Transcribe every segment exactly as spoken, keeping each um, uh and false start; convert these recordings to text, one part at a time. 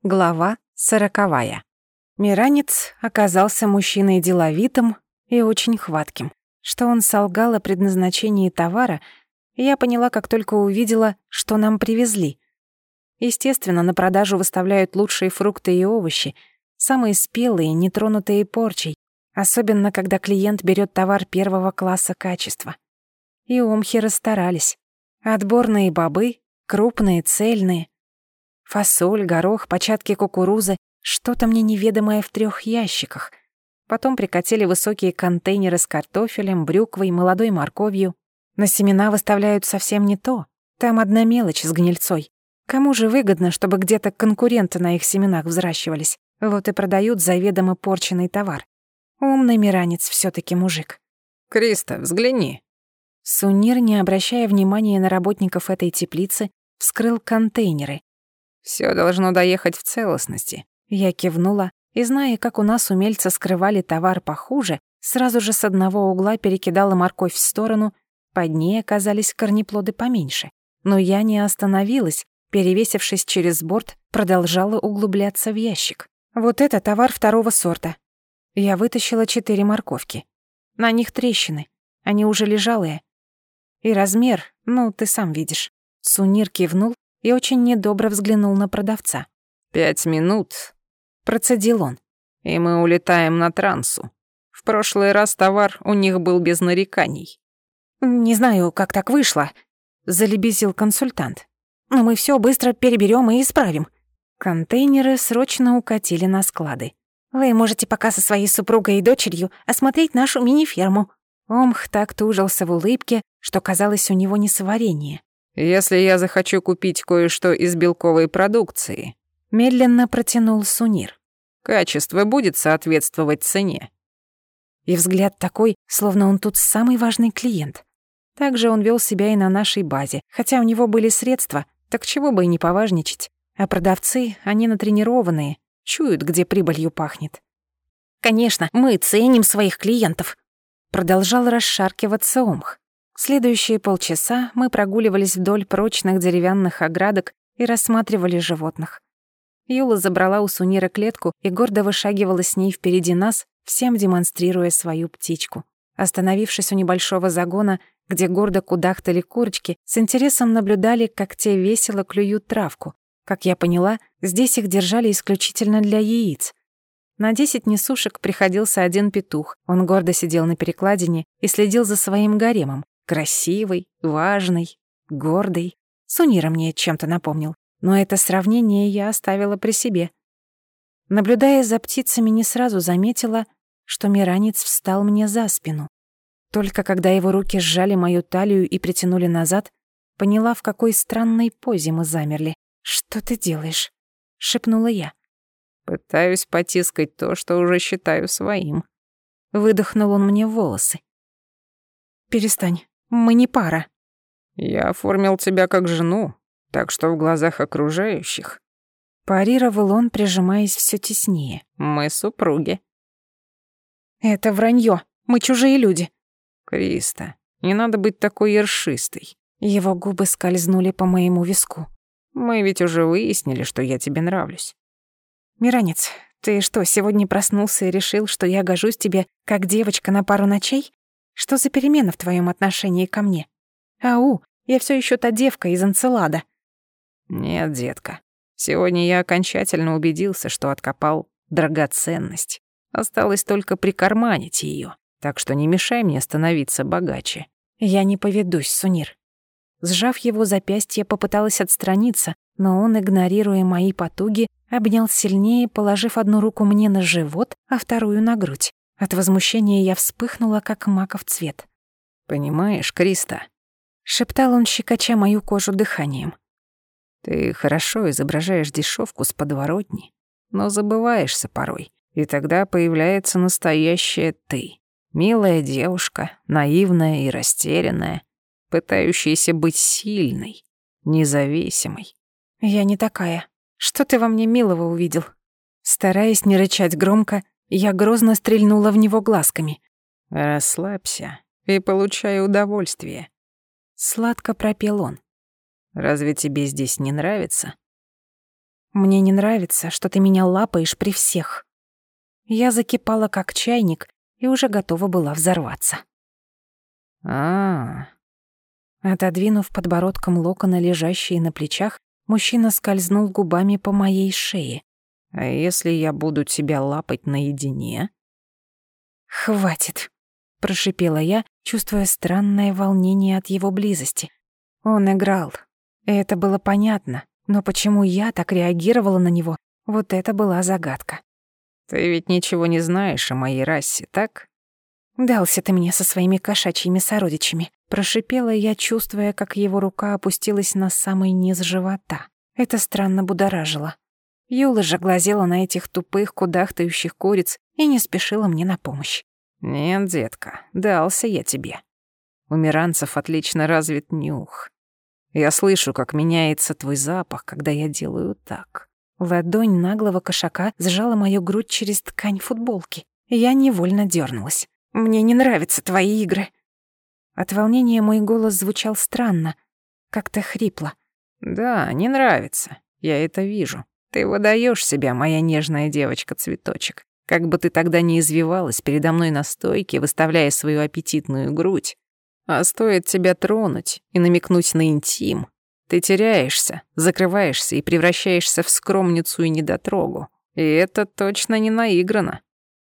Глава сороковая. Миранец оказался мужчиной деловитым и очень хватким. Что он солгал о предназначении товара, я поняла, как только увидела, что нам привезли. Естественно, на продажу выставляют лучшие фрукты и овощи, самые спелые, нетронутые порчей, особенно когда клиент берет товар первого класса качества. И омхи расстарались. Отборные бобы, крупные, цельные. Фасоль, горох, початки кукурузы, что-то мне неведомое в трех ящиках. Потом прикатили высокие контейнеры с картофелем, брюквой, молодой морковью. На семена выставляют совсем не то. Там одна мелочь с гнильцой. Кому же выгодно, чтобы где-то конкуренты на их семенах взращивались? Вот и продают заведомо порченный товар. Умный миранец всё-таки мужик. «Криста, взгляни». Сунир, не обращая внимания на работников этой теплицы, вскрыл контейнеры. Всё должно доехать в целостности. Я кивнула, и, зная, как у нас умельцы скрывали товар похуже, сразу же с одного угла перекидала морковь в сторону, под ней оказались корнеплоды поменьше. Но я не остановилась, перевесившись через борт, продолжала углубляться в ящик. Вот это товар второго сорта. Я вытащила четыре морковки. На них трещины, они уже лежалые. И размер, ну, ты сам видишь. Сунир кивнул и очень недобро взглянул на продавца. «Пять минут», — процедил он. «и мы улетаем на трансу. В прошлый раз товар у них был без нареканий». «Не знаю, как так вышло», — залебезил консультант. «Но мы всё быстро переберём и исправим». Контейнеры срочно укатили на склады. «Вы можете пока со своей супругой и дочерью осмотреть нашу мини-ферму». Омх так тужился в улыбке, что казалось, у него несварение. «Если я захочу купить кое-что из белковой продукции», — медленно протянул Сунир, «качество будет соответствовать цене». И взгляд такой, словно он тут самый важный клиент. Также он вел себя и на нашей базе, хотя у него были средства, так чего бы и не поважничать. А продавцы, они натренированные, чуют, где прибылью пахнет. «Конечно, мы ценим своих клиентов», — продолжал расшаркиваться Омх. Следующие полчаса мы прогуливались вдоль прочных деревянных оградок и рассматривали животных. Юла забрала у Сунира клетку и гордо вышагивала с ней впереди нас, всем демонстрируя свою птичку. Остановившись у небольшого загона, где гордо кудахтали курочки, с интересом наблюдали, как те весело клюют травку. Как я поняла, здесь их держали исключительно для яиц. На десять несушек приходился один петух. Он гордо сидел на перекладине и следил за своим гаремом. Красивый, важный, гордый. Сунира мне чем-то напомнил. Но это сравнение я оставила при себе. Наблюдая за птицами, не сразу заметила, что миранец встал мне за спину. Только когда его руки сжали мою талию и притянули назад, поняла, в какой странной позе мы замерли. «Что ты делаешь?» — шепнула я. «Пытаюсь потискать то, что уже считаю своим». Выдохнул он мне в волосы. «Перестань, мы не пара». «Я оформил тебя как жену, так что в глазах окружающих...» Парировал он, прижимаясь всё теснее. «Мы супруги». «Это вранье, мы чужие люди». «Криста, не надо быть такой ершистой». Его губы скользнули по моему виску. «Мы ведь уже выяснили, что я тебе нравлюсь». «Миранец, ты что, сегодня проснулся и решил, что я гожусь тебе как девочка на пару ночей? Что за перемена в твоем отношении ко мне? Ау, я все еще та девка из Энцелада». «Нет, детка, сегодня я окончательно убедился, что откопал драгоценность. Осталось только прикарманить ее, так что не мешай мне становиться богаче». «Я не поведусь, Сунир». Сжав его запястье, попыталась отстраниться, но он, игнорируя мои потуги, обнял сильнее, положив одну руку мне на живот, а вторую на грудь. От возмущения я вспыхнула, как маков цвет. «Понимаешь, Криста», — шептал он, щекоча мою кожу дыханием, «ты хорошо изображаешь дешевку с подворотни, но забываешься порой, и тогда появляется настоящая ты. Милая девушка, наивная и растерянная, пытающаяся быть сильной, независимой». «Я не такая. Что ты во мне милого увидел?» Стараясь не рычать громко, я грозно стрельнула в него глазками. «Расслабься и получай удовольствие», — сладко пропел он. «Разве тебе здесь не нравится?» Мне не нравится, что ты меня лапаешь при всех. Я закипала как чайник и уже готова была взорваться. А, Отодвинув подбородком локоны, лежащие на плечах, мужчина скользнул губами по моей шее. а если я буду тебя лапать наедине? «Хватит», — прошипела я, чувствуя странное волнение от его близости. Он играл, и это было понятно, но почему я так реагировала на него, вот это была загадка. Ты ведь ничего не знаешь о моей расе, так? «Дался ты мне со своими кошачьими сородичами», — прошипела я, чувствуя, как его рука опустилась на самый низ живота. Это странно будоражило. Юла же глазела на этих тупых, кудахтающих куриц и не спешила мне на помощь. Нет, детка, дался я тебе. У миранцев отлично развит нюх. Я слышу, как меняется твой запах, когда я делаю так. Ладонь наглого кошака сжала мою грудь через ткань футболки. Я невольно дернулась. «Мне не нравятся твои игры». От волнения мой голос звучал странно, как-то хрипло. Да, не нравится. Я это вижу. Ты выдаёшь себя, моя нежная девочка-цветочек. Как бы ты тогда не извивалась передо мной на стойке, выставляя свою аппетитную грудь. А стоит тебя тронуть и намекнуть на интим, ты теряешься, закрываешься и превращаешься в скромницу и недотрогу. И это точно не наиграно.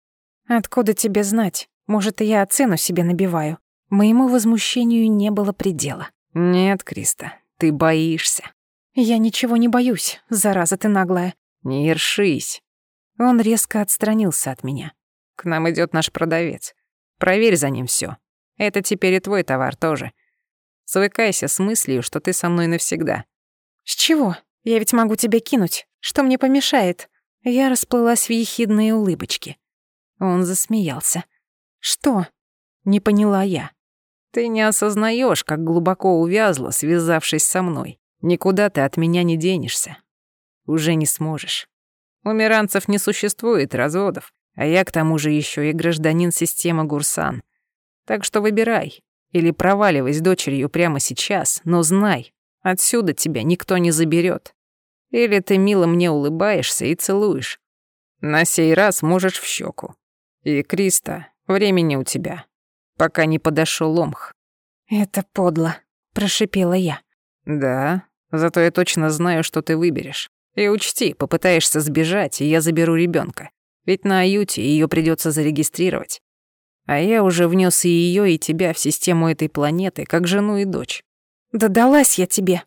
«Откуда тебе знать? Может, и я цену себе набиваю?» Моему возмущению не было предела. Нет, Криста, ты боишься. «Я ничего не боюсь, зараза ты наглая». Не ершись. Он резко отстранился от меня. К нам идёт наш продавец. Проверь за ним всё. Это теперь и твой товар тоже. Свыкайся с мыслью, что ты со мной навсегда. «С чего? Я ведь могу тебя кинуть. Что мне помешает?» Я расплылась в ехидные улыбочки. Он засмеялся. «Что?» — не поняла я. Ты не осознаешь, как глубоко увязла, связавшись со мной. Никуда ты от меня не денешься. Уже не сможешь. У миранцев не существует разводов, а я к тому же еще и гражданин системы Гурсан. Так что выбирай. Или проваливай с дочерью прямо сейчас, но знай, отсюда тебя никто не заберет. Или ты мило мне улыбаешься и целуешь. На сей раз можешь в щеку. И, Криста, времени у тебя, пока не подошел Омх. «Это подло», — прошипела я. Да, зато я точно знаю, что ты выберешь. И учти, попытаешься сбежать, и я заберу ребенка. Ведь на Аюте ее придется зарегистрировать. А я уже внес и ее, и тебя в систему этой планеты, как жену и дочь. «Да далась я тебе».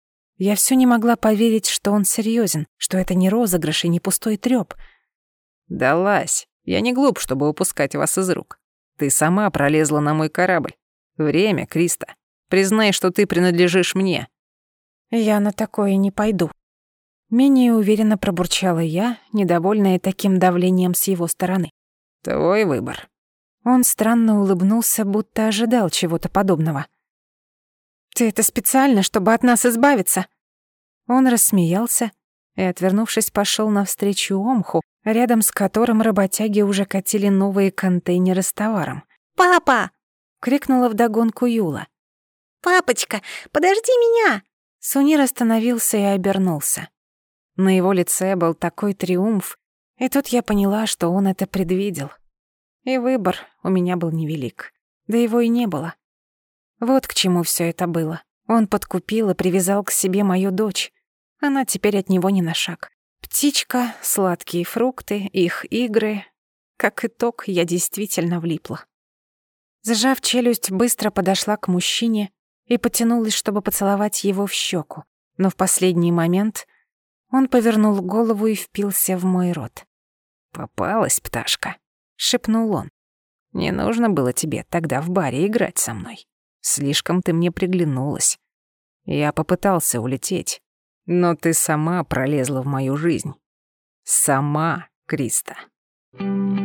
Я все не могла поверить, что он серьезен, что это не розыгрыш и не пустой трёп. Далась. Я не глуп, чтобы упускать вас из рук. Ты сама пролезла на мой корабль. Время, Криста. Признай, что ты принадлежишь мне. Я на такое не пойду. Менее уверенно пробурчала я, недовольная таким давлением с его стороны. Твой выбор. Он странно улыбнулся, будто ожидал чего-то подобного. «Ты это специально, чтобы от нас избавиться?» Он рассмеялся и, отвернувшись, пошёл навстречу Омху, рядом с которым работяги уже катили новые контейнеры с товаром. «Папа!» — крикнула вдогонку Юла. «Папочка, подожди меня!» Сунир остановился и обернулся. На его лице был такой триумф, и тут я поняла, что он это предвидел. И выбор у меня был невелик, да его и не было. Вот к чему всё это было. Он подкупил и привязал к себе мою дочь. Она теперь от него не на шаг. Птичка, сладкие фрукты, их игры. Как итог, я действительно влипла. Сжав челюсть, быстро подошла к мужчине и потянулась, чтобы поцеловать его в щеку. Но в последний момент он повернул голову и впился в мой рот. «Попалась, пташка», — шепнул он. «Не нужно было тебе тогда в баре играть со мной. Слишком ты мне приглянулась. Я попытался улететь, но ты сама пролезла в мою жизнь. Сама, Криста».